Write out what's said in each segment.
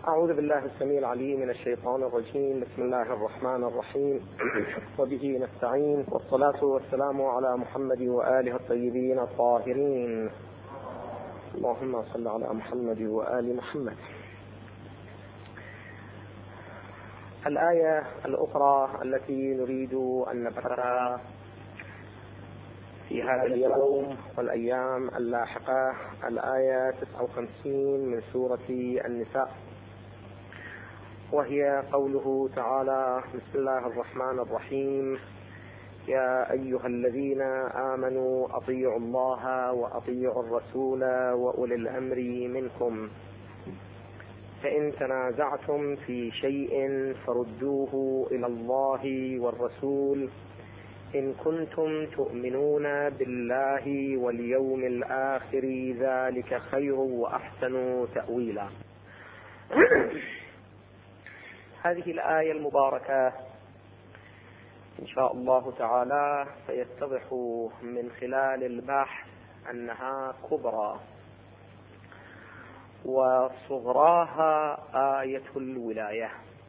أعوذ بالله السميع العليم من الشيطان الرجيم. بسم الله الرحمن الرحيم وبه نستعين، والصلاة والسلام على محمد وآله الطيبين الطاهرين. اللهم صل على محمد وآل محمد. الآية الأخرى التي نريد أن نبحثها في هذا اليوم والأيام اللاحقة الآية 59 من سورة النساء، وهي قوله تعالى: بسم الله الرحمن الرحيم: يا أيها الذين آمنوا أطيعوا الله وأطيعوا الرسول وأولي الأمر منكم، فإن تنازعتم في شيء فردوه إلى الله والرسول إن كنتم تؤمنون بالله واليوم الآخر، ذلك خير وأحسن تأويلا. هذه الآية المباركة إن شاء الله تعالى سيتضح من خلال البحث أنها كبرى، وصغراها آية الولاية،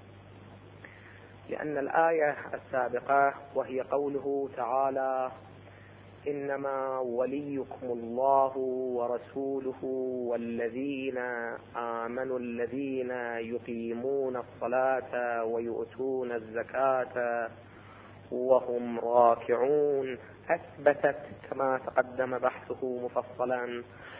لأن الآية السابقة وهي قوله تعالى: إنما وليكم الله ورسوله والذين آمنوا الذين يقيمون الصلاة ويؤتون الزكاة وهم راكعون، أثبتت كما تقدم بحثه مفصلا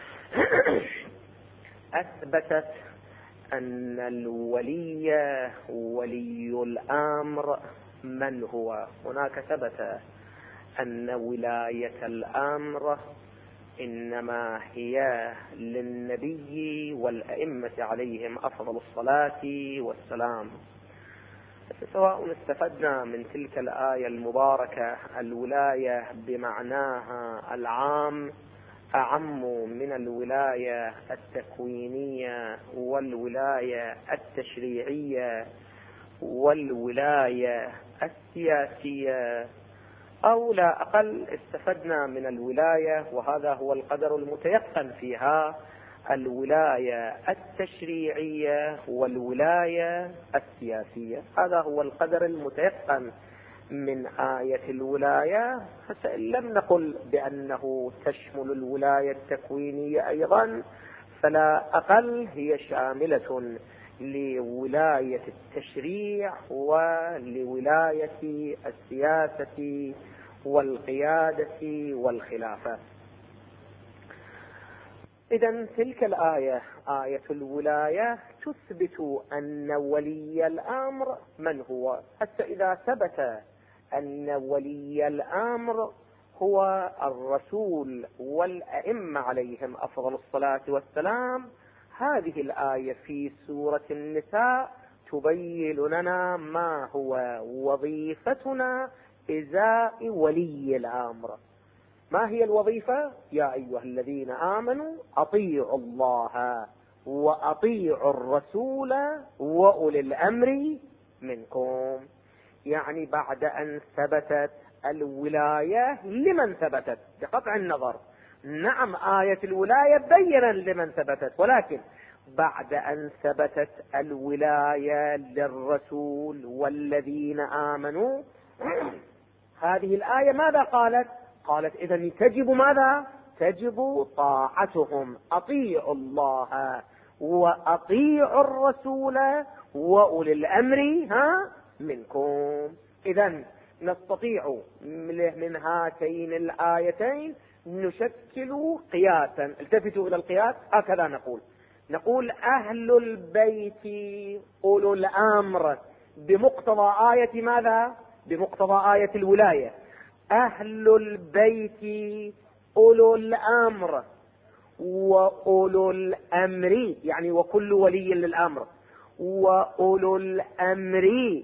أثبتت أن الولي ولي الأمر من هو. هناك ثبت أن ولاية الأمر إنما هي للنبي والأئمة عليهم أفضل الصلاة والسلام. سواء استفدنا من تلك الآية المباركة الولاية بمعناها العام أعم من الولاية التكوينية والولاية التشريعية والولاية السياسية، أو لا أقل استفدنا من الولاية، وهذا هو القدر المتيقن فيها، الولاية التشريعية والولاية السياسية. هذا هو القدر المتيقن من آية الولاية، فإن لم نقل بأنه تشمل الولاية التكوينية أيضا، فلا أقل هي شاملة لولاية التشريع ولولاية السياسة والقيادة والخلافة. إذن تلك الآية آية الولاية تثبت أن ولي الأمر من هو. حتى إذا ثبت أن ولي الأمر هو الرسول والأئمة عليهم أفضل الصلاة والسلام، هذه الآية في سورة النساء تبين لنا ما هو وظيفتنا إزاء ولي الأمر. ما هي الوظيفة؟ يا أيها الذين آمنوا أطيعوا الله وأطيعوا الرسول وأولي الأمر منكم. يعني بعد أن ثبتت الولاية لمن ثبتت بقطع النظر، نعم آية الولاية بيّنا لمن ثبتت، ولكن بعد أن ثبتت الولاية للرسول والذين آمنوا، هذه الآية ماذا قالت؟ قالت إذن تجب ماذا؟ تجب طاعتهم، أطيعوا الله وأطيعوا الرسول وأولي الأمر منكم. إذن نستطيع من هاتين الآيتين نشكل قياسا. التفتوا إلى القياس، هكذا نقول أهل البيت أولو الأمر بمقتضى آية ماذا؟ بمقتضى آية الولاية. أهل البيت أولو الأمر وأولو الأمر، يعني وكل ولي للأمر، وأولو الأمر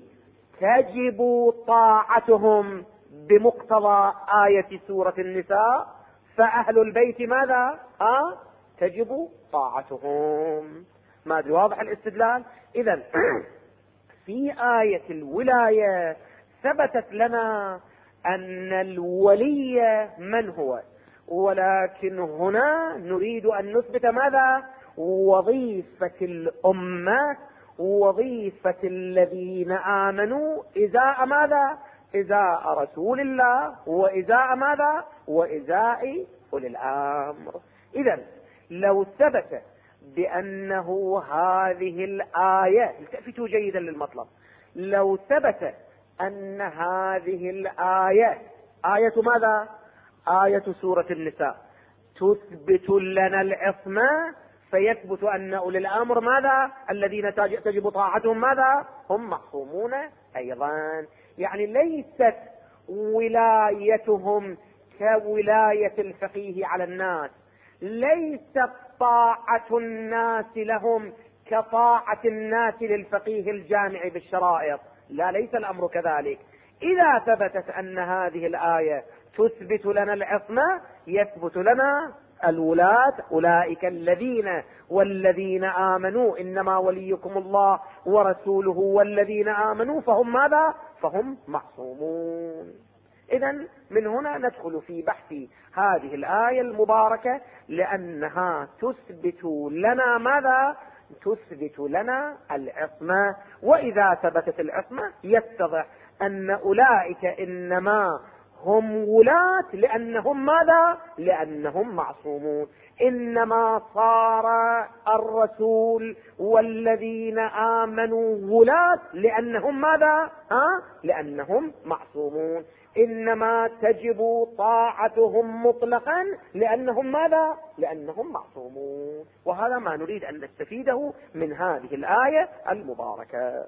تجب طاعتهم بمقتضى آية سورة النساء. فأهل البيت ماذا؟ تجب طاعتهم. ما أدري واضح الاستدلال؟ إذن في آية الولاية ثبتت لنا أن الولي من هو، ولكن هنا نريد أن نثبت ماذا؟ وظيفة الأمة وظيفة الذين آمنوا إزاء ماذا؟ إزاء رسول الله، وإزاء ماذا؟ وإزاء أولي الأمر. إذن لو ثبت بأنه هذه الآية، التفتوا جيدا للمطلب، لو ثبت أن هذه الآية آية ماذا؟ آية سورة النساء تثبت لنا العصمة، فيثبت أن أولي الأمر ماذا؟ الذين تجب طاعتهم ماذا؟ هم معصومون أيضا. يعني ليست ولايتهم كولاية الفقيه على الناس، ليست طاعة الناس لهم كطاعة الناس للفقيه الجامع بالشرائط، لا، ليس الأمر كذلك. إذا ثبتت أن هذه الآية تثبت لنا العصمة، يثبت لنا الولاة، أولئك الذين والذين آمنوا، إنما وليكم الله ورسوله والذين آمنوا، فهم ماذا؟ فهم معصومون. إذن من هنا ندخل في بحث هذه الآية المباركة، لأنها تثبت لنا ماذا؟ تثبت لنا العصمة. وإذا ثبتت العصمة يتضح أن أولئك إنما هم ولاة لأنهم ماذا؟ لأنهم معصومون. إنما صار الرسول والذين آمنوا ولاة لأنهم ماذا؟ لأنهم معصومون. إنما تجب طاعتهم مطلقا لأنهم ماذا؟ لأنهم معصومون. وهذا ما نريد أن نستفيده من هذه الآية المباركة.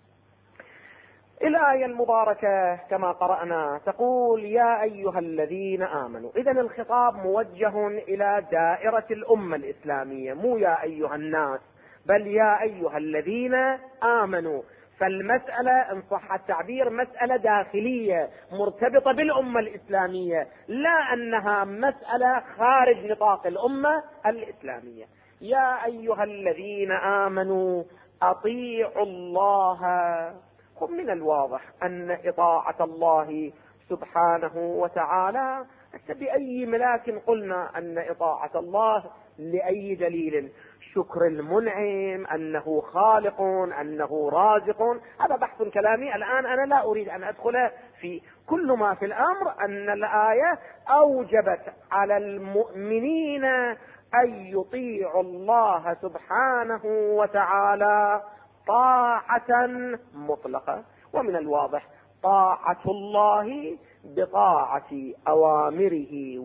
الآية المباركة كما قرأنا تقول: يا أيها الذين آمنوا. إذن الخطاب موجه إلى دائرة الأمة الإسلامية، مو يا أيها الناس، بل يا أيها الذين آمنوا. فالمسألة إن صح التعبير مسألة داخلية مرتبطة بالأمة الإسلامية، لا أنها مسألة خارج نطاق الأمة الإسلامية. يا أيها الذين آمنوا أطيعوا الله. من الواضح أن إطاعة الله سبحانه وتعالى بأي ملاك قلنا أن إطاعة الله لأي دليل؟ شكر المنعم، أنه خالق، أنه رازق، هذا بحث كلامي الآن أنا لا أريد أن أدخل في. كل ما في الأمر أن الآية أوجبت على المؤمنين أن يطيعوا الله سبحانه وتعالى طاعة مطلقة. ومن الواضح طاعة الله بطاعة أوامره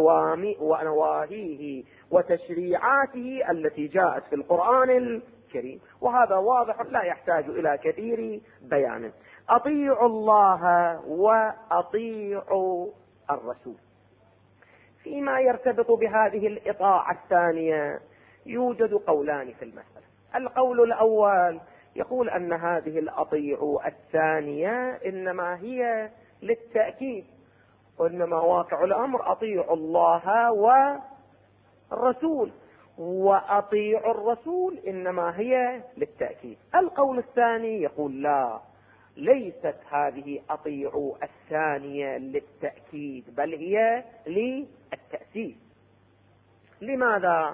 ونواهيه وتشريعاته التي جاءت في القرآن الكريم، وهذا واضح لا يحتاج إلى كثير بيان. أطيعوا الله وأطيعوا الرسول. فيما يرتبط بهذه الإطاعة الثانية يوجد قولان في المسألة. القول الأول يقول أن هذه الأطيعوا الثانية إنما هي للتأكيد، وإنما واقع الأمر أطيعوا الله والرسول، وأطيعوا الرسول إنما هي للتأكيد. القول الثاني يقول لا، ليست هذه أطيعوا الثانية للتأكيد، بل هي للتأسيس. لماذا؟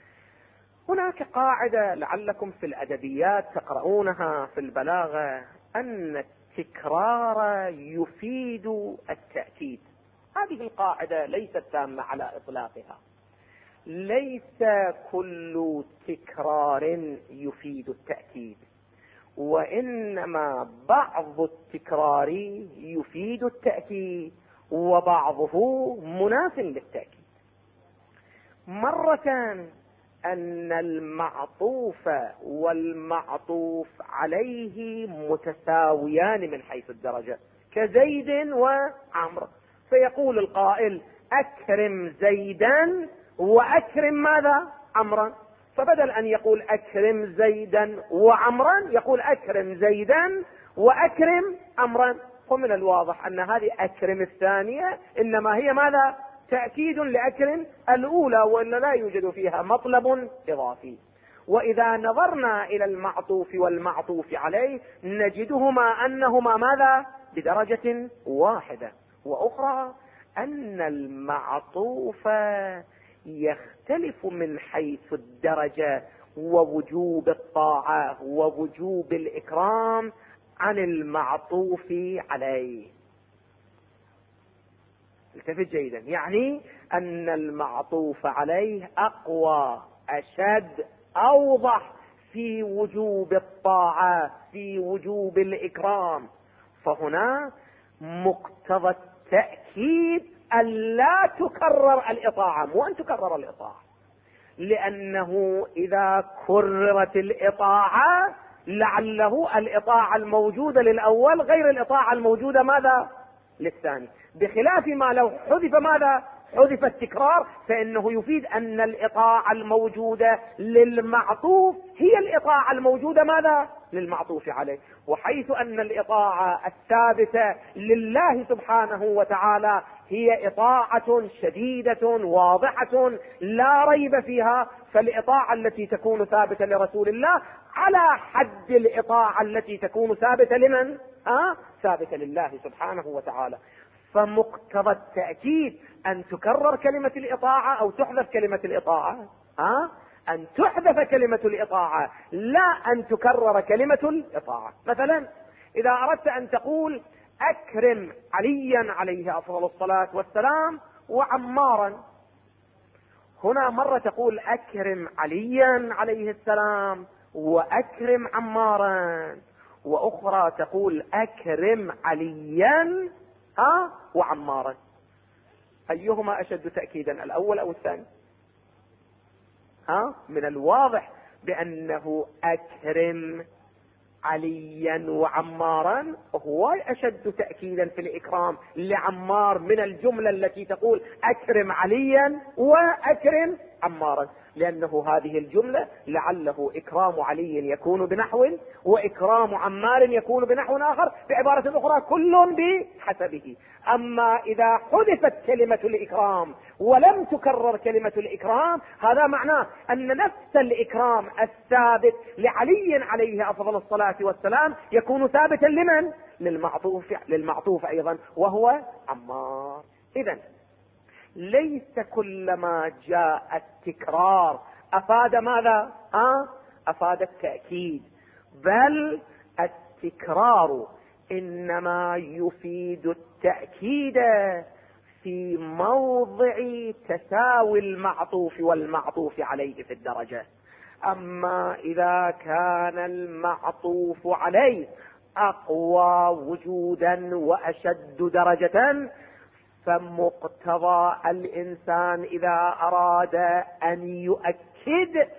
هناك قاعدة لعلكم في الأدبيات تقرؤونها في البلاغة، أن التكرار يفيد التأكيد. هذه القاعدة ليست تامة على إطلاقها، ليس كل تكرار يفيد التأكيد، وإنما بعض التكرار يفيد التأكيد وبعضه مناف للتأكيد. مرة أن المعطوف والمعطوف عليه متساويان من حيث الدرجة، كزيد وعمر، فيقول القائل أكرم زيدا وأكرم ماذا؟ عمرا. فبدل أن يقول أكرم زيدا وعمرا يقول أكرم زيدا وأكرم عمرا. ومن الواضح أن هذه أكرم الثانية إنما هي ماذا؟ تأكيد لأكرم الأولى، وإلا لا يوجد فيها مطلب إضافي. وإذا نظرنا إلى المعطوف والمعطوف عليه نجدهما أنهما ماذا؟ بدرجة واحدة. وأخرى أن المعطوف يختلف من حيث الدرجة ووجوب الطاعة ووجوب الإكرام عن المعطوف عليه. التفت جيدا، يعني أن المعطوف عليه أقوى، أشد، أوضح في وجوب الطاعة، في وجوب الإكرام. فهنا مقتضى التأكيد أن لا تكرر الإطاعة، مو أن تكرر الإطاعة، لأنه إذا كررت الإطاعة لعله الإطاعة الموجودة للأول غير الإطاعة الموجودة ماذا؟ للثاني، بخلاف ما لو حذف ماذا؟ حذف التكرار، فإنه يفيد أن الإطاعة الموجودة للمعطوف هي الإطاعة الموجودة ماذا؟ للمعطوف عليه. وحيث أن الإطاعة الثابتة لله سبحانه وتعالى هي إطاعة شديدة واضحة لا ريب فيها، فالإطاعة التي تكون ثابتة لرسول الله على حد الإطاعة التي تكون ثابتة لمن؟ ثابتة لله سبحانه وتعالى. فمقتضى التأكيد أن تكرر كلمة الإطاعة أو تحذف كلمة الإطاعة، أن تحذف كلمة الإطاعة لا أن تكرر كلمة الإطاعة. مثلا إذا أردت أن تقول أكرم عليا عليه أفضل الصلاة والسلام وعمارا، هنا مرة تقول أكرم عليا عليه السلام وأكرم عمارا، وأخرى تقول أكرم عليا وعمارا. أيهما أشد تأكيدا، الأول أو الثاني؟ من الواضح بأنه أكرم عليا وعمارا هو أشد تأكيدا في الإكرام لعمار من الجملة التي تقول أكرم عليا وأكرم عمارا، لأنه هذه الجملة لعله إكرام علي يكون بنحو وإكرام عمار يكون بنحو آخر، بعبارة أخرى كل بحسبه. أما إذا حذفت كلمة الإكرام ولم تكرر كلمة الإكرام، هذا معناه أن نفس الإكرام الثابت لعلي عليه أفضل الصلاة والسلام يكون ثابتا لمن؟ للمعطوف أيضا وهو عمار. إذن ليس كلما جاء التكرار أفاد ماذا؟ أفاد التأكيد، بل التكرار إنما يفيد التأكيد في موضع تساوي المعطوف والمعطوف عليه في الدرجة. أما إذا كان المعطوف عليه أقوى وجودا وأشد درجة، فمقتضى الإنسان إذا أراد أن يؤكد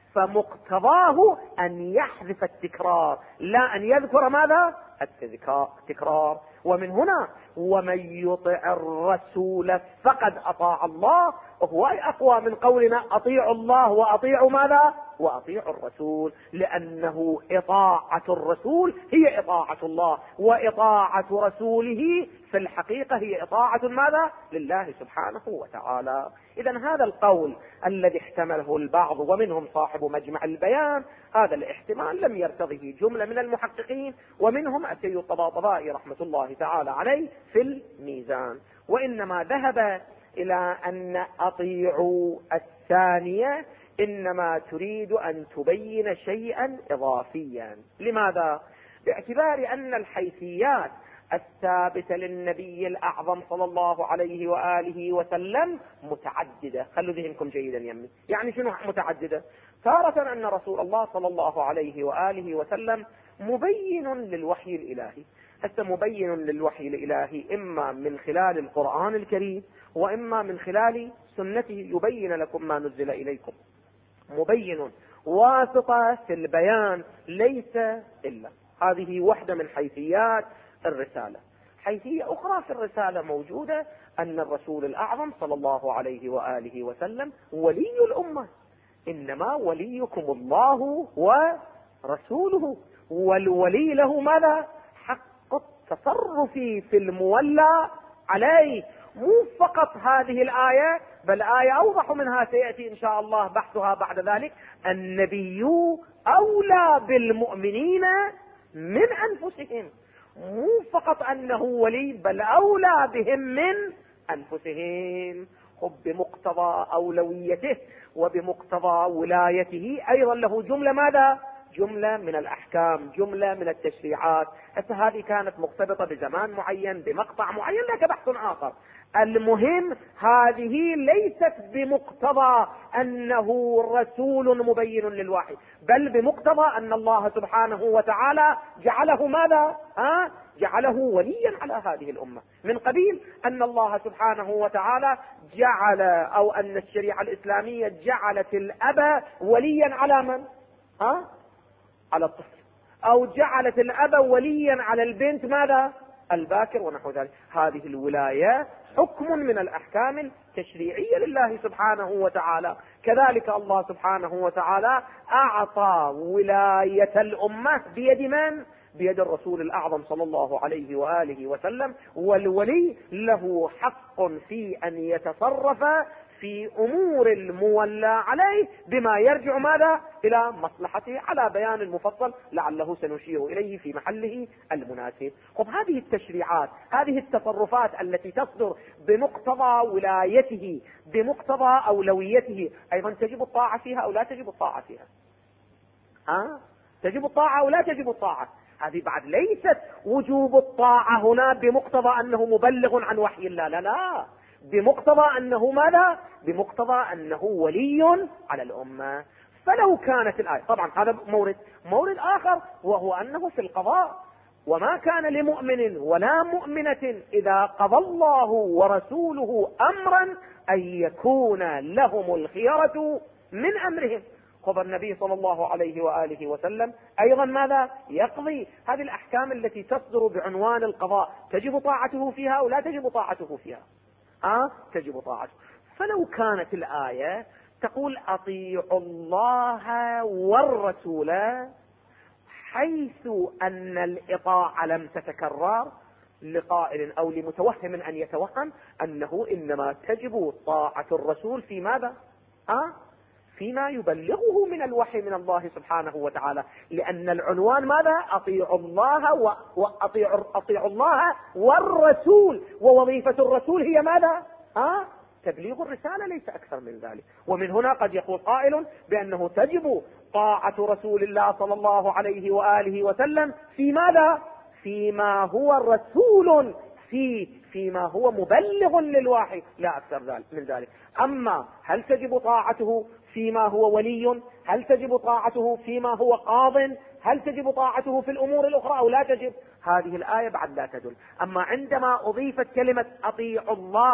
فمقتضاه أن يحذف التكرار لا أن يذكر ماذا؟ التكرار. ومن هنا ومن يطع الرسول فقد أطاع الله هو أقوى من قولنا أطيعوا الله وأطيعوا ماذا؟ وأطيعوا الرسول، لأنه إطاعة الرسول هي إطاعة الله، وإطاعة رسوله في الحقيقة هي إطاعة ماذا؟ لله سبحانه وتعالى. إذن هذا القول الذي احتمله البعض ومنهم صاحب مجمع البيان، هذا الاحتمال لم يرتضه جملة من المحققين، ومنهم أتي الطباطبائي رحمة الله تعالى عليه في الميزان، وإنما ذهب إلى أن أطيعوا الثانية إنما تريد أن تبين شيئا إضافيا. لماذا؟ باعتبار أن الحيثيات الثابتة للنبي الأعظم صلى الله عليه وآله وسلم متعددة. خلوا ذهنكم جيدا يمي، يعني شنو متعددة؟ تارة أن رسول الله صلى الله عليه وآله وسلم مبين للوحي الإلهي، مبين للوحي الإلهي إما من خلال القرآن الكريم وإما من خلال سنته يبين لكم ما نزل إليكم، مبين واسطة في البيان ليس إلا. هذه واحدة من حيثيات الرسالة. حيثية أخرى في الرسالة موجودة أن الرسول الأعظم صلى الله عليه وآله وسلم ولي الأمة، إنما وليكم الله ورسوله، والولي له ماذا؟ حق التصرف في المولى عليه. مو فقط هذه الآية، بل آية أوضح منها سيأتي إن شاء الله بحثها بعد ذلك. النبي أولى بالمؤمنين من أنفسهم، مو فقط أنه ولي بل أولى بهم من أنفسهم. بمقتضى أولويته وبمقتضى ولايته أيضا له جملة ماذا؟ جملة من الأحكام، جملة من التشريعات. هذه كانت مرتبطة بزمان معين بمقطع معين، لك بحث آخر. المهم هذه ليست بمقتضى أنه رسول مبين للوحي، بل بمقتضى أن الله سبحانه وتعالى جعله ماذا؟ جعله وليا على هذه الأمة، من قبيل أن الله سبحانه وتعالى جعل، أو أن الشريعة الإسلامية جعلت الأب وليا على من؟ على الطفل، أو جعلت الأب وليا على البنت ماذا؟ الباكر ونحو ذلك. هذه الولاية حكم من الأحكام التشريعية لله سبحانه وتعالى. كذلك الله سبحانه وتعالى أعطى ولاية الأمة بيد من؟ بيد الرسول الأعظم صلى الله عليه وآله وسلم. والولي له حق في أن يتصرف في أمور المولى عليه بما يرجع ماذا؟ إلى مصلحته، على بيان مفصل لعله سنشير إليه في محله المناسب. هذه التشريعات، هذه التصرفات التي تصدر بمقتضى ولايته، بمقتضى أولويته، أيضا تجب الطاعة فيها أو لا تجب الطاعة فيها؟ تجب الطاعة أو لا تجب الطاعة؟ هذه بعد ليست وجوب الطاعة هنا بمقتضى أنه مبلغ عن وحي الله، لا لا، بمقتضى أنه ماذا؟ بمقتضى أنه ولي على الأمة. فلو كانت الآية، طبعا هذا مورد آخر، وهو أنه في القضاء: وما كان لمؤمن ولا مؤمنة إذا قضى الله ورسوله أمرا أن يكون لهم الخيرة من أمرهم. خبر النبي صلى الله عليه وآله وسلم أيضا ماذا؟ يقضي. هذه الأحكام التي تصدر بعنوان القضاء تجب طاعته فيها أو لا تجب طاعته فيها؟ تجب طاعته. فلو كانت الآية تقول أطيعوا الله والرسول، حيث أن الإطاعة لم تتكرر، لقائل أو لمتوهم أن يتوهم أنه إنما تجب طاعة الرسول في ماذا؟ فيما يبلغه من الوحي من الله سبحانه وتعالى، لأن العنوان ماذا؟ أطيعوا الله أطيعوا الله والرسول، ووظيفة الرسول هي ماذا؟ تبليغ الرسالة، ليس أكثر من ذلك. ومن هنا قد يقول قائل بأنه تجب طاعة رسول الله صلى الله عليه وآله وسلم في ماذا؟ فيما هو رسول فيما هو مبلغ للوحي، لا أكثر من ذلك. أما هل تجب طاعته فيما هو ولي؟ هل تجب طاعته فيما هو قاض؟ هل تجب طاعته في الأمور الأخرى أو لا تجب؟ هذه الآية بعد لا تدل. أما عندما أضيفت كلمة أطيعوا الله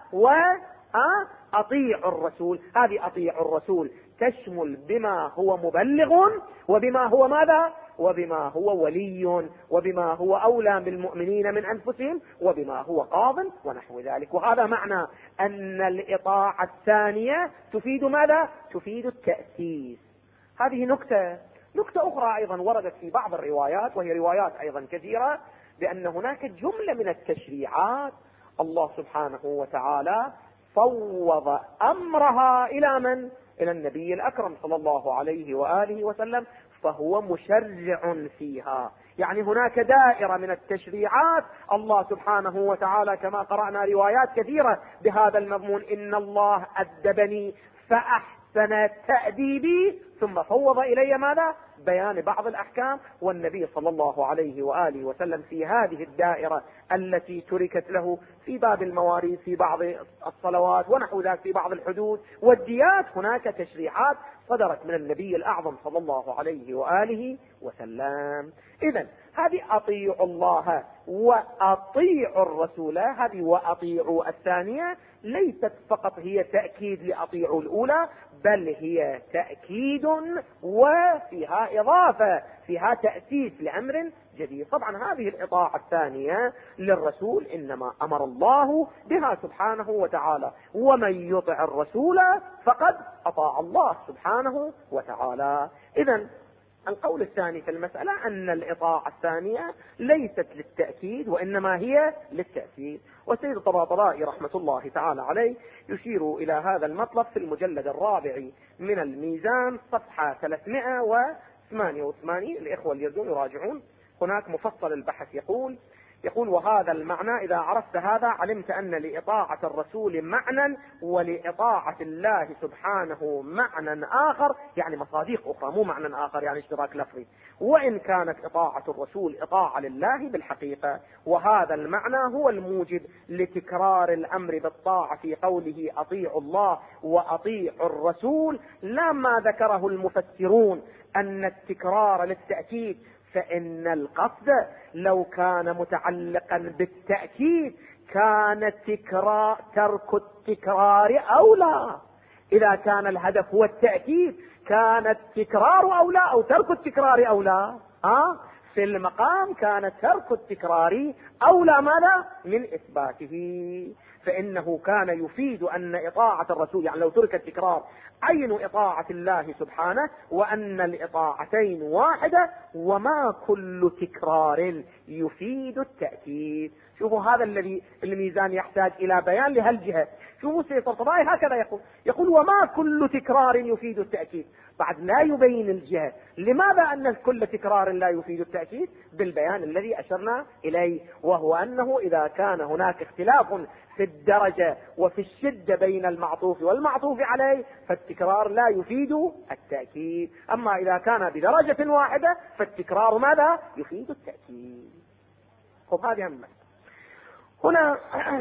وأطيعوا الرسول، هذه أطيعوا الرسول تشمل بما هو مبلغ، وبما هو ماذا؟ وبما هو ولي، وبما هو أولى بالمؤمنين من أنفسهم، وبما هو قاض ونحو ذلك. وهذا معنى أن الإطاعة الثانية تفيد ماذا؟ تفيد التأسيس. هذه نكتة أخرى أيضا وردت في بعض الروايات، وهي روايات أيضا كثيرة، بأن هناك جملة من التشريعات الله سبحانه وتعالى فوض أمرها إلى من؟ إلى النبي الأكرم صلى الله عليه وآله وسلم، فهو مشرع فيها. يعني هناك دائرة من التشريعات الله سبحانه وتعالى كما قرأنا روايات كثيرة بهذا المضمون: إن الله أدبني فأحسن تأديبي، ثم فوض إلي ماذا؟ بيان بعض الأحكام. والنبي صلى الله عليه وآله وسلم في هذه الدائرة التي تركت له في باب المواريث، في بعض الصلوات ونحو ذلك، في بعض الحدود والديات، هناك تشريعات صدرت من النبي الأعظم صلى الله عليه وآله وسلم. إذن هذه أطيعوا الله وأطيعوا الرسول، هذه وأطيعوا الثانية ليست فقط هي تأكيد لأطيعوا الأولى، بل هي تأكيد وفيها إضافة، فيها تأسيس لأمر جديد. طبعا هذه الإطاعة الثانية للرسول إنما أمر الله بها سبحانه وتعالى: ومن يطع الرسول فقد أطاع الله سبحانه وتعالى. إذن القول الثاني في المسألة أن الإطاعة الثانية ليست للتأكيد وإنما هي للتأسيس. والسيد الطباطبائي رحمة الله تعالى عليه يشير إلى هذا المطلب في المجلد الرابع من الميزان صفحة 388. الإخوة اللي يريدون يراجعون، هناك مفصل البحث يقول: يقول وهذا المعنى إذا عرفت هذا علمت أن لإطاعة الرسول معنى ولإطاعة الله سبحانه معنى آخر، يعني مصادق أخرى، مو معنى آخر يعني اشتراك لفظي، وإن كانت إطاعة الرسول إطاعة لله بالحقيقة. وهذا المعنى هو الموجب لتكرار الأمر بالطاعة في قوله أطيعوا الله وأطيعوا الرسول، لا ما ذكره المفسرون أن التكرار للتأكيد، فإن القصد لو كان متعلقا بالتأكيد كان ترك التكرار أولى. إذا كان الهدف هو التأكيد كان التكرار أولى أو ترك التكرار أولى. في المقام كان ترك التكرار أولى ماذا من إثباته، فإنه كان يفيد أن إطاعة الرسول يعني لو ترك التكرار عين إطاعة الله سبحانه، وأن الإطاعتين واحدة، وما كل تكرار يفيد التأكيد. شوفوا هذا الذي الميزان يحتاج إلى بيان لهالجهة. شوفوا سيد الطبطبائي هكذا يقول وما كل تكرار يفيد التأكيد، بعد لا يبين الجهة لماذا أن كل تكرار لا يفيد التأكيد بالبيان الذي أشرنا إليه، وهو أنه إذا كان هناك اختلاف في الدرجة وفي الشدة بين المعطوف والمعطوف عليه فالتكرار لا يفيد التأكيد، أما إذا كان بدرجة واحدة فالتكرار ماذا يفيد التأكيد. خب هذه هم هنا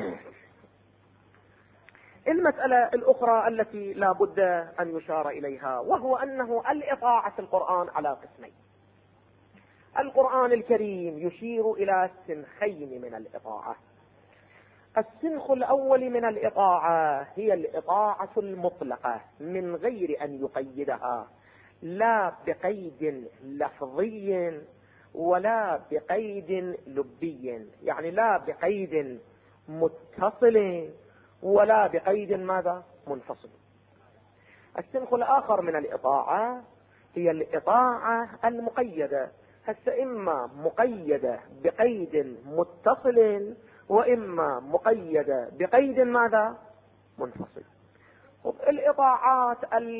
المسألة الأخرى التي لا بد أن يشار إليها، وهو أنه الإطاعة في القرآن على قسمين. القرآن الكريم يشير إلى سنخين من الإطاعة. السنخ الأول من الإطاعة هي الإطاعة المطلقة من غير أن يقيدها، لا بقيد لفظي ولا بقيد لبي، يعني لا بقيد متصل ولا بقيد ماذا منفصل. السنخ الآخر من الإطاعة هي الإطاعة المقيدة، هسه إما مقيدة بقيد متصل وإما مقيدة بقيد ماذا منفصل. الإطاعات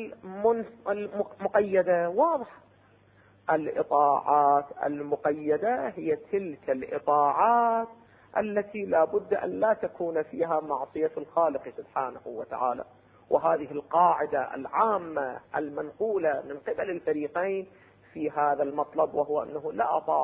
المقيدة واضحة، الإطاعات المقيدة هي تلك الإطاعات التي لا بد أن لا تكون فيها معصية الخالق سبحانه وتعالى، وهذه القاعدة العامة المنقولة من قبل الفريقين في هذا المطلب، وهو أنه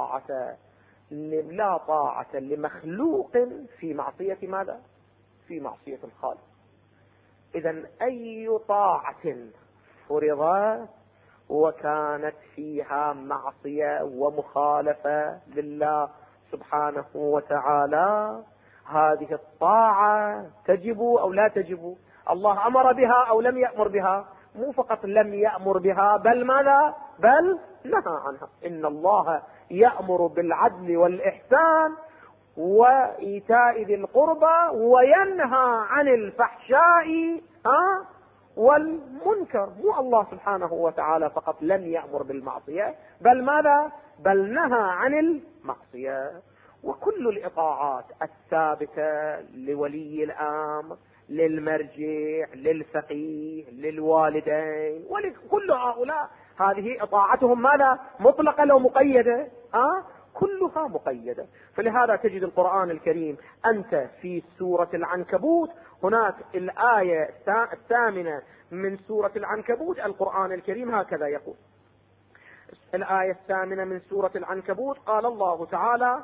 لا طاعة لمخلوق في معصية ماذا؟ في معصية الخالق. إذن أي طاعة فرضت وكانت فيها معصية ومخالفة لله سبحانه وتعالى هذه الطاعة تجب أو لا تجب؟ الله أمر بها أو لم يأمر بها؟ مو فقط لم يأمر بها بل ماذا؟ بل نهى عنها. إن الله يأمر بالعدل والإحسان وإيتاء ذي القربى وينهى عن الفحشاء والمنكر. مو الله سبحانه وتعالى فقط لم يأمر بالمعصية بل ماذا؟ بل نهى عن المعصية. وكل الإطاعات الثابتة لولي الأمر للمرجع للفقيه للوالدين ولكل هؤلاء هذه إطاعتهم ماذا؟ مطلقة لو مقيدة؟ كلها مقيدة. فلهذا تجد القرآن الكريم أنت في سورة العنكبوت هناك الآية 8 من سورة العنكبوت، القرآن الكريم هكذا يقول، الآية 8 من سورة العنكبوت قال الله تعالى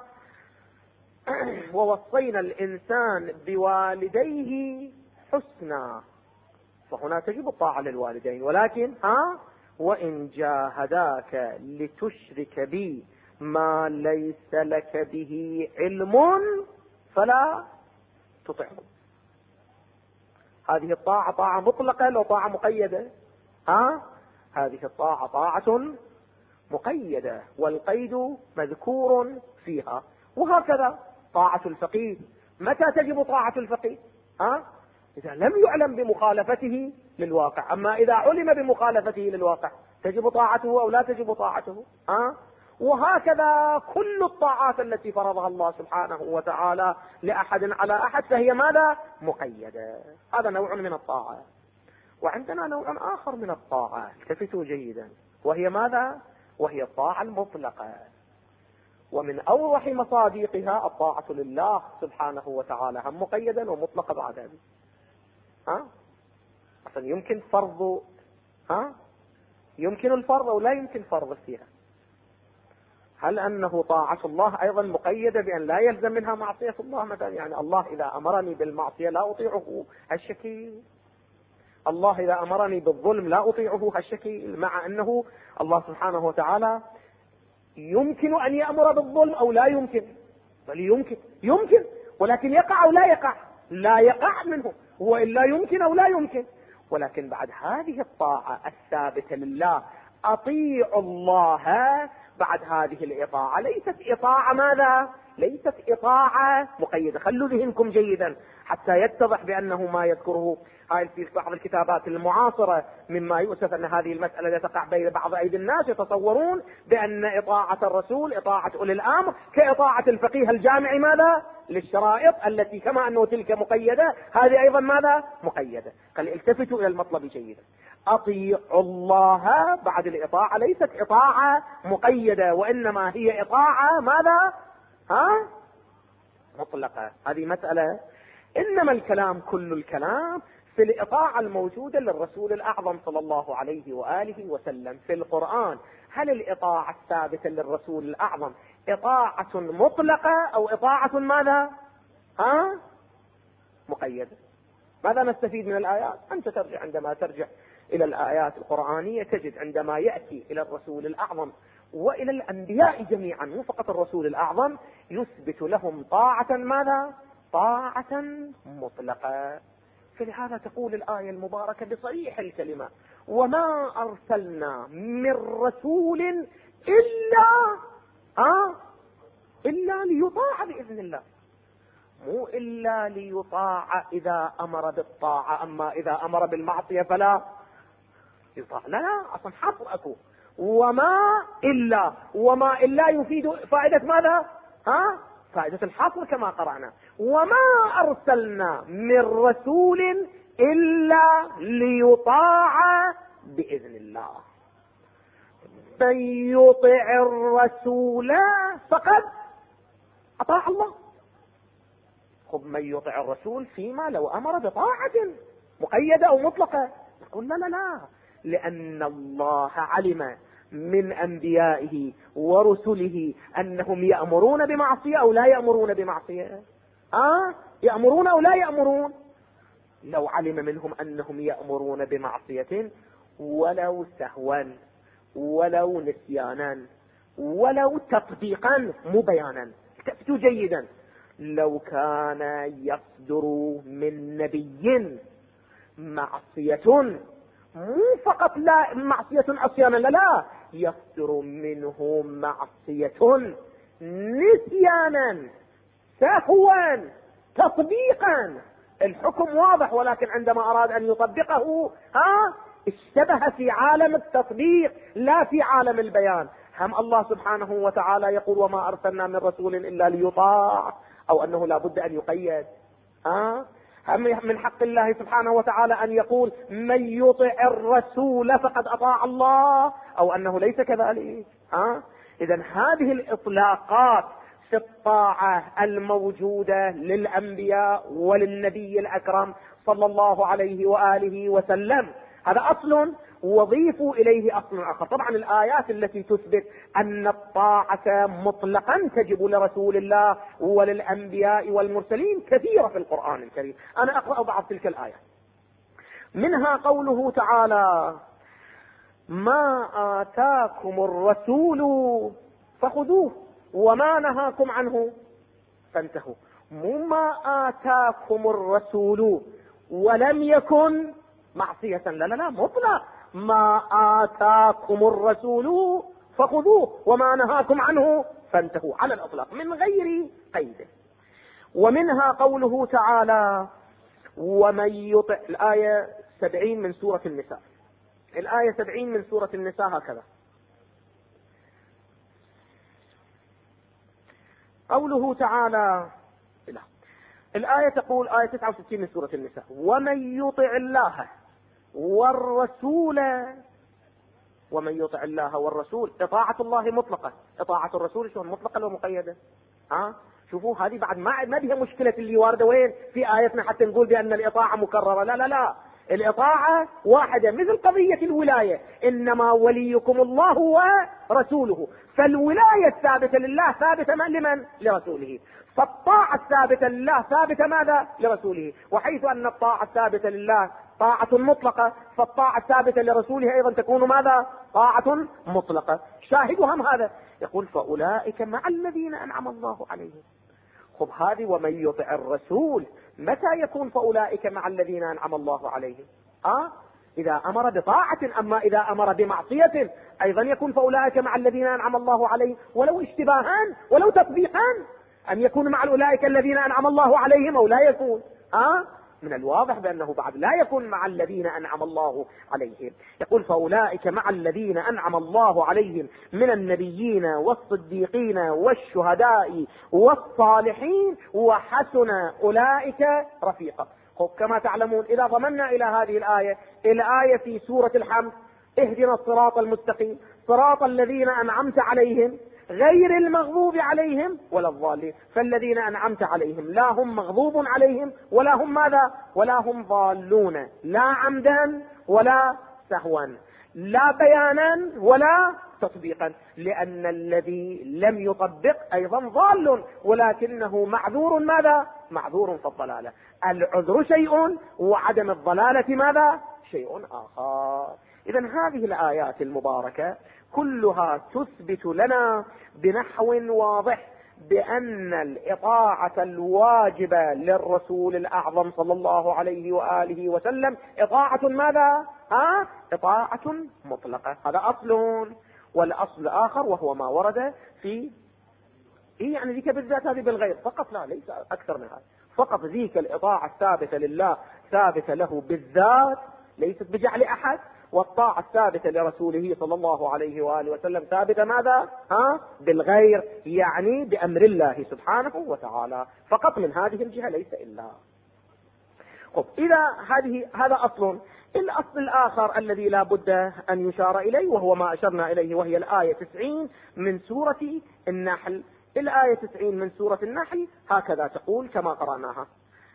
ووصينا الإنسان بوالديه حسنا. فهنا تجب الطاعة للوالدين، ولكن وإن جاهداك لتشرك بي ما ليس لك به علم فلا تطعه. هذه الطاعة طاعة مطلقة لو طاعة مقيدة؟ هذه الطاعة طاعة مقيدة والقيد مذكور فيها. وهكذا طاعة الفقيه، متى تجب طاعة الفقيه؟ إذا لم يعلم بمخالفته للواقع. أما إذا علم بمخالفته للواقع تجب طاعته أو لا تجب طاعته؟ وهكذا كل الطاعات التي فرضها الله سبحانه وتعالى لأحد على أحد فهي ماذا؟ مقيدة. هذا نوع من الطاعة. وعندنا نوع آخر من الطاعة، التفتوا جيدا، وهي ماذا؟ وهي الطاعة المطلقة. ومن أوضح مصادقها الطاعة لله سبحانه وتعالى، هم مقيدا ومطلقة بعد ذلك. أصلا يمكن فرض، يمكن الفرض أو لا يمكن فرض فيها. هل أنه طاعة الله أيضا مقيدة بأن لا يلزم منها معصية الله؟ مثلا يعني الله إذا أمرني بالمعصية لا أطيعه، هالشكل. الله إذا أمرني بالظلم لا أطيعه، هالشكل. مع أنه الله سبحانه وتعالى يمكن أن يأمر بالظلم أو لا يمكن، بل يمكن، ولكن يقع أو لا يقع، لا يقع منه، هو إلا يمكن أو لا يمكن. ولكن بعد هذه الطاعة الثابتة لله، أطيعوا الله، بعد هذه الإطاعة ليست إطاعة ماذا؟ ليست إطاعة مقيدة. خلوا ذهنكم جيدا حتى يتضح بأنه ما يذكره هاي في بعض الكتابات المعاصرة مما يؤسف أن هذه المسألة تقع بين بعض أيدي الناس، يتصورون بأن إطاعة الرسول، إطاعة أولي الأمر، كإطاعة الفقيه الجامع ماذا؟ للشرائط التي كما أنه تلك مقيدة، هذه أيضا ماذا؟ مقيدة. قال التفتوا إلى المطلب جيدا. أطيعوا الله بعد الإطاعة ليست إطاعة مقيدة، وإنما هي إطاعة ماذا؟ مطلقة. هذه مسألة. إنما الكلام، كل الكلام في الإطاعة الموجودة للرسول الأعظم صلى الله عليه وآله وسلم في القرآن. هل الإطاعة الثابتة للرسول الأعظم إطاعة مطلقة أو إطاعة ماذا؟ مقيدة. ماذا نستفيد من الآيات؟ أنت ترجع، عندما ترجع إلى الآيات القرآنية تجد عندما يأتي إلى الرسول الأعظم وإلى الأنبياء جميعا، مو فقط الرسول الأعظم، يثبت لهم طاعة ماذا؟ طاعة مطلقة. فلهذا تقول الآية المباركة بصريح الكلمة: وما أرسلنا من رسول إلا ليطاع بإذن الله. مو إلا ليطاع إذا أمر بالطاعة، أما إذا أمر بالمعصية فلا يطاع. لا، أصلا حصر أكو. وما إلا يفيد فائدة ماذا؟ فائدة الحصر كما قرأنا. وما أرسلنا من رسول إلا ليطاع بإذن الله. من يطع الرسول فقد أطاع الله. خب من يطع الرسول فيما لو أمر بطاعة مقيدة أو مطلقة، نقول لا، لأن الله علم من أنبيائه ورسله أنهم يأمرون بمعصية أو لا يأمرون بمعصية. يأمرون أو لا يأمرون. لو علم منهم أنهم يأمرون بمعصية ولو سهوا ولو نسيانا ولو تطبيقا مو بيانا، تأتوا جيدا، لو كان يصدر من نبي معصية، مو فقط لا معصية عصيانا، لا، يصدر منه معصية نسيانا سهوا تطبيقا، الحكم واضح، ولكن عندما أراد أن يطبقه اشتبه في عالم التطبيق لا في عالم البيان. هم الله سبحانه وتعالى يقول: وما أرسلنا من رسول إلا ليطاع، أو أنه لا بد أن يقيد. هم من حق الله سبحانه وتعالى أن يقول: من يطع الرسول فقد أطاع الله، أو أنه ليس كذلك. إذن هذه الإطلاقات في الطاعة الموجودة للأنبياء وللنبي الأكرم صلى الله عليه وآله وسلم، هذا أصل، وضيفوا إليه أصل آخر. طبعا الآيات التي تثبت أن الطاعة مطلقا تجب لرسول الله وللأنبياء والمرسلين كثيرة في القرآن الكريم. أنا أقرأ بعض تلك الآيات. منها قوله تعالى: ما آتاكم الرسول فخذوه وما نهاكم عنه فانتهوا. ما آتاكم الرسول ولم يكن معصية، لا، مطلق. ما آتاكم الرسول فخذوه وما نهاكم عنه فانتهوا، على الإطلاق من غير قيد. ومنها قوله تعالى: ومن يطع، الآية 70 من سورة النساء. الآية 70 من سورة النساء هكذا: قوله تعالى، لا، الآية تقول، آية 69 من سورة النساء: ومن يطع الله والرسول ومن يطع الله والرسول. إطاعة الله مطلقة، إطاعة الرسول شلون مطلقة ومقيدة؟ شوفوا هذه بعد ما بها مشكلة اللي واردة وين في آيتنا حتى نقول بأن الإطاعة مكررة. لا لا لا، الإطاعة واحدة، مثل قضية الولاية، إنما وليكم الله ورسوله، فالولاية الثابتة لله ثابتة لمن؟ لرسوله. فالطاعة الثابتة لله ثابتة ماذا؟ لرسوله. وحيث أن الطاعة الثابتة لله طاعة مطلقة، فالطاعة الثابتة لرسوله أيضا تكون ماذا؟ طاعة مطلقة. شاهدهم هذا، يقول فأولئك مع الذين أنعم الله عليهم. خب هذه ومن يطع الرسول متى يكون فأولئك مع الذين أنعم الله عليهم؟ إذا أمر بطاعة. أما إذا أمر بمعصية أيضا يكون فأولئك مع الذين أنعم الله عليهم، ولو اشتباهان ولو تطبيقان، أن يكون مع أولئك الذين أنعم الله عليهم أو لا يكون. من الواضح بأنه بعد لا يكون مع الذين أنعم الله عليهم. يقول فأولئك مع الذين أنعم الله عليهم من النبيين والصديقين والشهداء والصالحين وحسن أولئك رفيقا. كما تعلمون إذا ضمنا إلى هذه الآية في سورة الحمد اهدنا الصراط المستقيم صراط الذين أنعمت عليهم غير المغضوب عليهم ولا الضالين. فالذين أنعمت عليهم لا هم مغضوب عليهم ولا هم ماذا؟ ولا هم ضالون، لا عمدا ولا سهوا، لا بيانا ولا تطبيقا، لأن الذي لم يطبق أيضا ضال، ولكنه معذور ماذا؟ معذور في الضلالة. العذر شيء وعدم الضلالة ماذا؟ شيء آخر. إذن هذه الآيات المباركة كلها تثبت لنا بنحو واضح بأن الإطاعة الواجبة للرسول الأعظم صلى الله عليه وآله وسلم إطاعة ماذا؟ إطاعة مطلقة. هذا أصل. والأصل آخر وهو ما ورد في يعني ذيك بالذات هذه بالغير فقط، لا ليس أكثر من هذا، فقط ذيك الإطاعة الثابتة لله ثابتة له بالذات ليست بجعل أحد، والطاعة الثابتة لرسوله صلى الله عليه وآله وسلم ثابتة ماذا؟ بالغير، يعني بأمر الله سبحانه وتعالى فقط. من هذه الجهة ليس إلا. إذا هذا أصل. الأصل الآخر الذي لا بد أن يشار إليه وهو ما أشرنا إليه، وهي الآية 90 من سورة النحل. الآية 90 من سورة النحل هكذا تقول كما قرأناها.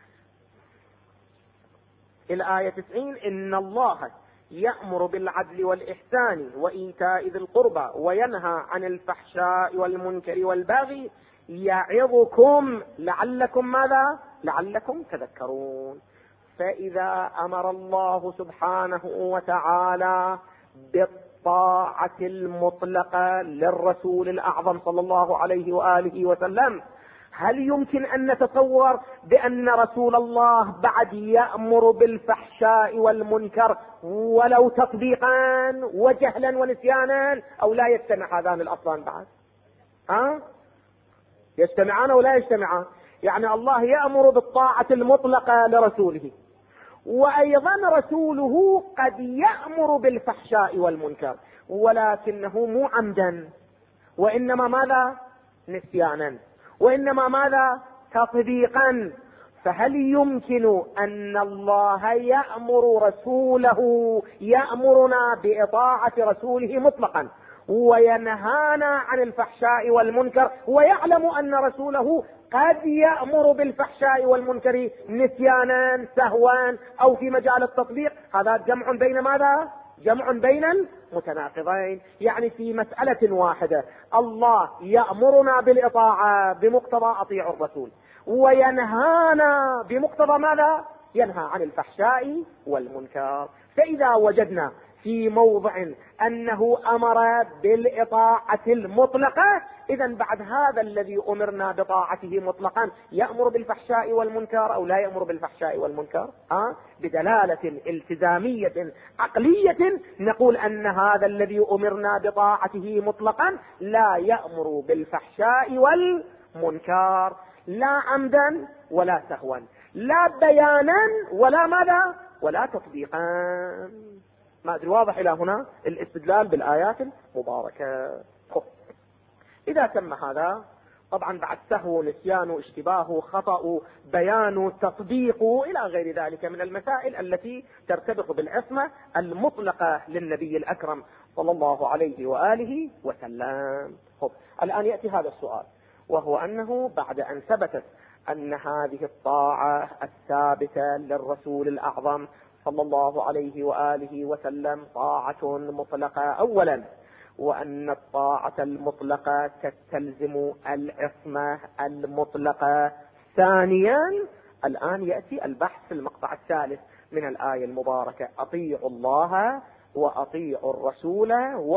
الآية 90 إن الله يأمر بالعدل والإحسان وإيتاء ذي القربى وينهى عن الفحشاء والمنكر والبغي يعظكم لعلكم ماذا؟ لعلكم تذكرون. فإذا أمر الله سبحانه وتعالى بالطاعة المطلقة للرسول الأعظم صلى الله عليه وآله وسلم، هل يمكن أن نتصور بأن رسول الله بعد يأمر بالفحشاء والمنكر ولو تطبيقا وجهلا ونسيانا، أو لا يجتمع هذان الأصلان بعد؟ يجتمعان أو لا يجتمعان؟ يعني الله يأمر بالطاعة المطلقة لرسوله، وأيضا رسوله قد يأمر بالفحشاء والمنكر، ولكنه مو عمدا، وإنما ماذا؟ نسيانا، وإنما ماذا؟ تطبيقا. فهل يمكن أن الله يأمر رسوله، يأمرنا بإطاعة رسوله مطلقا وينهانا عن الفحشاء والمنكر، ويعلم أن رسوله قد يأمر بالفحشاء والمنكر نسيانا سهوا أو في مجال التطبيق؟ هذا جمع بين ماذا؟ جمع بين المتناقضين. يعني في مسألة واحدة الله يأمرنا بالإطاعة بمقتضى أطيع الرسول، وينهانا بمقتضى ماذا؟ ينهى عن الفحشاء والمنكر. فإذا وجدنا في موضع أنه أمر بالإطاعة المطلقة، إذن بعد هذا الذي أمرنا بطاعته مطلقا يأمر بالفحشاء والمنكر أو لا يأمر بالفحشاء والمنكر؟ بدلالة التزامية عقلية نقول أن هذا الذي أمرنا بطاعته مطلقا لا يأمر بالفحشاء والمنكر، لا عمدا ولا سهوا، لا بيانا ولا ماذا؟ ولا تطبيقا. ما أدري واضح إلى هنا الاستدلال بالآيات المباركة. إذا تم هذا طبعا بعد سهو نسيان اشتباه خطأ بيان تطبيق إلى غير ذلك من المسائل التي ترتبط بالعصمة المطلقة للنبي الأكرم صلى الله عليه وآله وسلم. الآن يأتي هذا السؤال، وهو أنه بعد أن ثبتت أن هذه الطاعة الثابتة للرسول الأعظم صلى الله عليه وآله وسلم طاعة مطلقة أولا، وأن الطاعة المطلقة تستلزم العصمة المطلقة ثانيا، الآن يأتي البحث في المقطع الثالث من الآية المباركة: أطيعوا الله وأطيعوا الرسول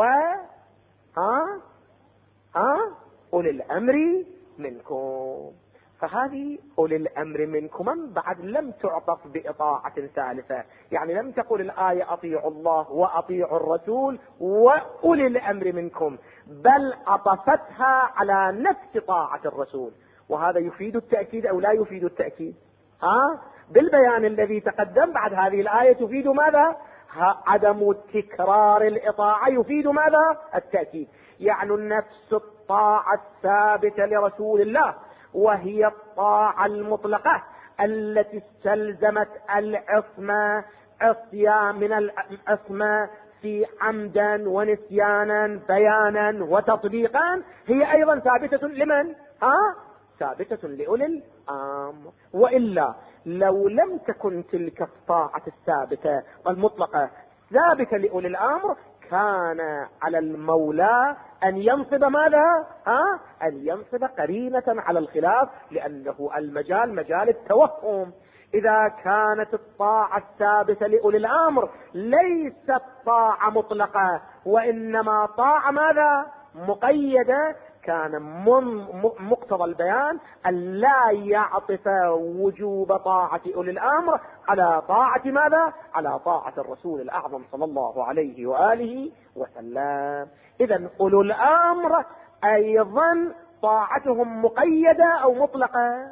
أولي الأمر منكم. فهذه أولي الأمر منكم بعد لم تعطف بإطاعة ثالثة، يعني لم تقل الآية أطيعوا الله وأطيعوا الرسول وأولي الأمر منكم، بل عطفتها على نفس طاعة الرسول. وهذا يفيد التأكيد أو لا يفيد التأكيد؟ بالبيان الذي تقدم بعد هذه الآية تفيد ماذا؟ عدم تكرار الإطاعة يفيد ماذا؟ التأكيد. يعني نفس الطاعة الثابتة لرسول الله، وهي الطاعة المطلقة التي استلزمت العصمة، عصيان من العصمة في عمدا ونسيانا بيانا وتطبيقا، هي أيضا ثابتة لمن؟ ثابتة لأولي الأمر. وإلا لو لم تكن تلك الطاعة الثابتة المطلقة ثابتة لأولي الأمر، كان على المولى أن ينصب ماذا؟ أن ينصب قرينة على الخلاف، لأنه المجال مجال التوهم. إذا كانت الطاعة الثابتة لأولي الأمر ليست طاعة مطلقة، وإنما طاعة ماذا؟ مقيدة، كان مقتضى البيان أن لا يعطف وجوب طاعة أولي الأمر على طاعة ماذا؟ على طاعة الرسول الأعظم صلى الله عليه وآله وسلم. إذن أولو الأمر أيضا طاعتهم مقيدة أو مطلقة؟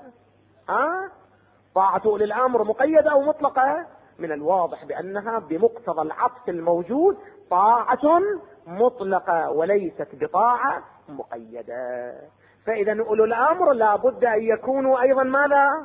طاعة أولي الأمر مقيدة أو مطلقة؟ من الواضح بأنها بمقتضى العطف الموجود طاعة مطلقة وليست بطاعة مقيدة. فإذا أولو الأمر لا بد أن يكونوا أيضا ماذا؟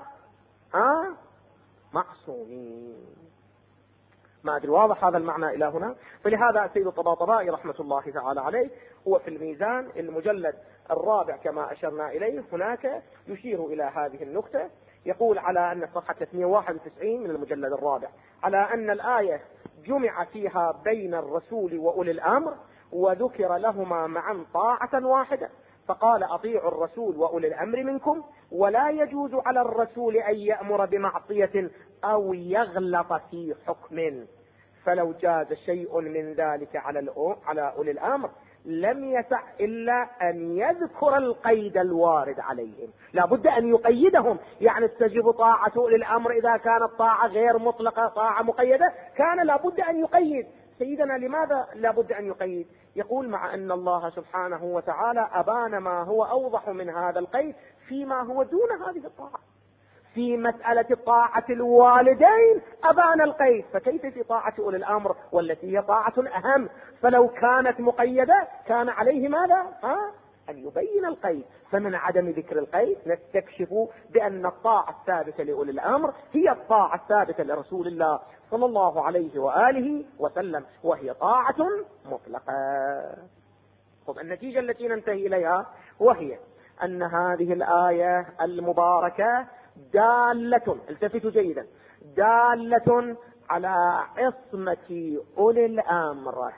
معصومين. ما أدري واضح هذا المعنى إلى هنا؟ فلهذا السيد الطباطبائي رحمة الله تعالى عليه هو في الميزان المجلد الرابع كما أشرنا إليه هناك يشير إلى هذه النقطة، يقول على أن صفحة 391 من المجلد الرابع، على أن الآية جمع فيها بين الرسول وأولي الأمر وذكر لهما معا طاعة واحدة، فقال أطيعوا الرسول وأولي الأمر منكم، ولا يجوز على الرسول أن يأمر بمعصية أو يغلط في حكم، فلو جاز شيء من ذلك على أولي الأمر لم يسع إلا أن يذكر القيد الوارد عليهم. لا بد أن يقيدهم، يعني تجب طاعة أولي الأمر إذا كانت طاعة غير مطلقة طاعة مقيدة، كان لا بد أن يقيد. سيدنا لماذا لا بد أن يقيد؟ يقول مع أن الله سبحانه وتعالى أبان ما هو أوضح من هذا القيد فيما هو دون هذه الطاعة. في مسألة طاعة الوالدين أبان القيد، فكيف في طاعة أولي الأمر والتي هي طاعة أهم؟ فلو كانت مقيدة كان عليه ماذا؟ أن يبين القيد. فمن عدم ذكر القيد نستكشف بأن الطاعة الثابتة لأولي الأمر هي الطاعة الثابتة لرسول الله صلى الله عليه وآله وسلم، وهي طاعة مطلقة. النتيجة التي ننتهي إليها وهي أن هذه الآية المباركة دالة، التفتوا جيدا، دالة على عصمة أولي الأمر،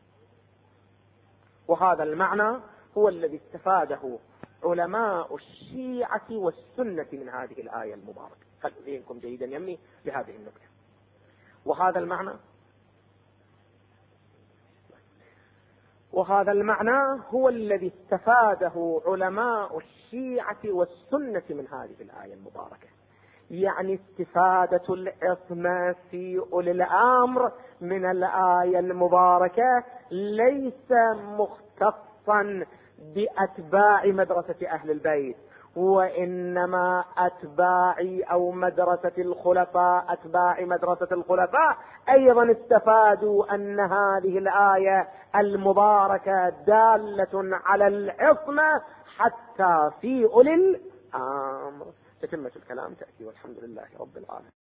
وهذا المعنى هو الذي استفاده علماء الشيعة والسنة من هذه الآية المباركة. خلوا ذهنكم جيدا يمني لهذه النقطة. وهذا المعنى هو الذي استفاده علماء الشيعة والسنة من هذه الآية المباركة، يعني استفادة العصمة في أولي الأمر من الآية المباركة ليس مختصا بأتباع مدرسة أهل البيت، وإنما أتباع أو مدرسة الخلفاء، أتباع مدرسة الخلفاء أيضا استفادوا أن هذه الآية المباركة دالة على العصمة حتى في أولي الأمر. تتمة الكلام تأتي والحمد لله رب العالمين.